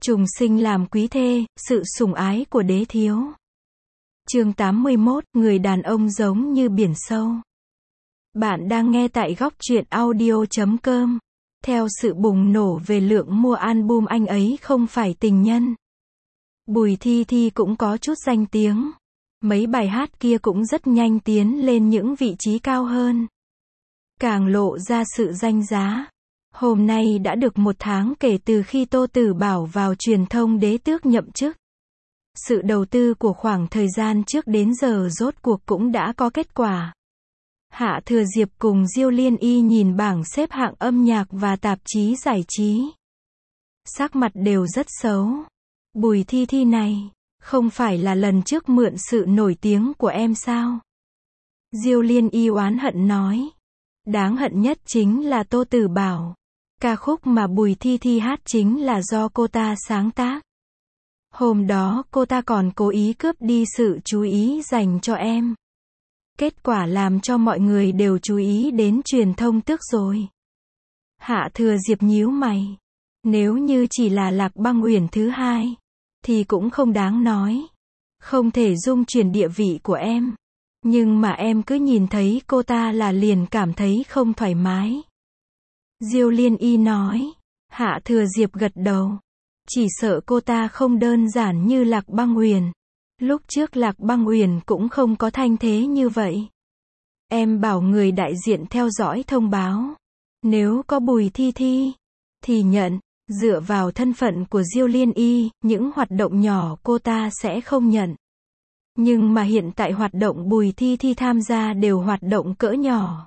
Trùng sinh làm quý thê, sự sủng ái của đế thiếu. Chương 81, người đàn ông giống như biển sâu. Bạn đang nghe tại góc truyện audio.com. Theo sự bùng nổ về lượng mua album Anh Ấy Không Phải Tình Nhân, Bùi Thi Thi cũng có chút danh tiếng. Mấy bài hát kia cũng rất nhanh tiến lên những vị trí cao hơn, càng lộ ra sự danh giá. Hôm nay đã được 1 tháng kể từ khi Tô Tử Bảo vào truyền thông đế tước nhậm chức. Sự đầu tư của khoảng thời gian trước đến giờ rốt cuộc cũng đã có kết quả. Hạ Thừa Diệp cùng Diêu Liên Y nhìn bảng xếp hạng âm nhạc và tạp chí giải trí, sắc mặt đều rất xấu. Bùi Thi Thi này, không phải là lần trước mượn sự nổi tiếng của em sao? Diêu Liên Y oán hận nói. Đáng hận nhất chính là Tô Tử Bảo. Ca khúc mà Bùi Thi Thi hát chính là do cô ta sáng tác. Hôm đó cô ta còn cố ý cướp đi sự chú ý dành cho em. Kết quả làm cho mọi người đều chú ý đến truyền thông tước rồi. Hạ Thừa Diệp nhíu mày. Nếu như chỉ là Lạc Băng Uyển thứ hai, thì cũng không đáng nói. Không thể dung chuyển địa vị của em. Nhưng mà em cứ nhìn thấy cô ta là liền cảm thấy không thoải mái. Diêu Liên Y nói. Hạ Thừa Diệp gật đầu. Chỉ sợ cô ta không đơn giản như Lạc Băng Uyển. Lúc trước Lạc Băng Uyển cũng không có thanh thế như vậy. Em bảo người đại diện theo dõi thông báo. Nếu có Bùi Thi Thi, thì nhận. Dựa vào thân phận của Diêu Liên Y, những hoạt động nhỏ cô ta sẽ không nhận. Nhưng mà hiện tại hoạt động Bùi Thi Thi tham gia đều hoạt động cỡ nhỏ.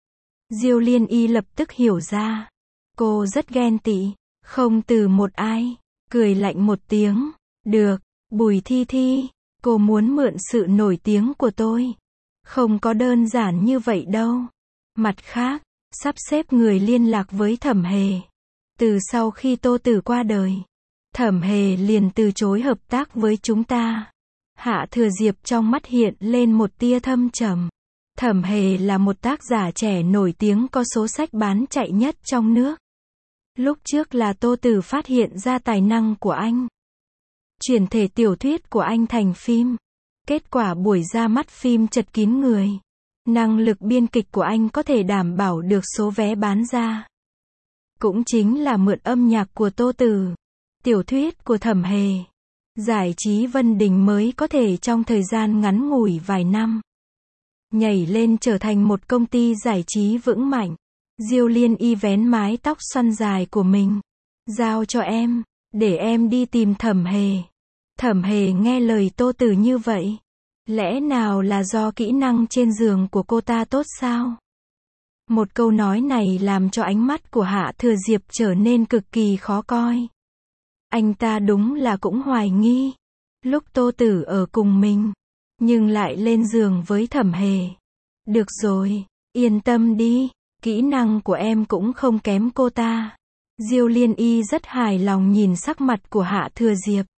Diêu Liên Y lập tức hiểu ra. Cô rất ghen tị, không từ một ai, cười lạnh một tiếng. Được, Bùi Thi Thi, cô muốn mượn sự nổi tiếng của tôi. Không có đơn giản như vậy đâu. Mặt khác, sắp xếp người liên lạc với Thẩm Hề. Từ sau khi Tô Tử qua đời, Thẩm Hề liền từ chối hợp tác với chúng ta. Hạ Thừa Diệp trong mắt hiện lên một tia thâm trầm. Thẩm Hề là một tác giả trẻ nổi tiếng có số sách bán chạy nhất trong nước. Lúc trước là Tô Tử phát hiện ra tài năng của anh, chuyển thể tiểu thuyết của anh thành phim. Kết quả buổi ra mắt phim chật kín người. Năng lực biên kịch của anh có thể đảm bảo được số vé bán ra. Cũng chính là mượn âm nhạc của Tô Tử, tiểu thuyết của Thẩm Hề, Giải trí Vân Đình mới có thể trong thời gian ngắn ngủi vài năm nhảy lên trở thành một công ty giải trí vững mạnh. Diêu Liên Y vén mái tóc xoăn dài của mình. Giao cho em, để em đi tìm Thẩm Hề. Thẩm Hề nghe lời Tô Tử như vậy. Lẽ nào là do kỹ năng trên giường của cô ta tốt sao? Một câu nói này làm cho ánh mắt của Hạ Thừa Diệp trở nên cực kỳ khó coi. Anh ta đúng là cũng hoài nghi. Lúc Tô Tử ở cùng mình, nhưng lại lên giường với Thẩm Hề. Được rồi, yên tâm đi, kỹ năng của em cũng không kém cô ta. Diêu Liên Y rất hài lòng nhìn sắc mặt của Hạ Thừa Diệp.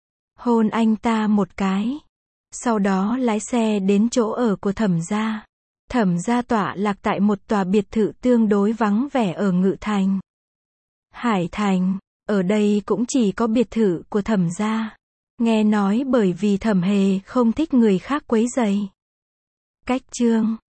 Hôn anh ta một cái. Sau đó lái xe đến chỗ ở của Thẩm gia. Thẩm gia tọa lạc tại một tòa biệt thự tương đối vắng vẻ ở Ngự Thành, Hải Thành. Ở đây cũng chỉ có biệt thự của Thẩm gia. Nghe nói bởi vì Thẩm Hề không thích người khác quấy rầy. Cách chương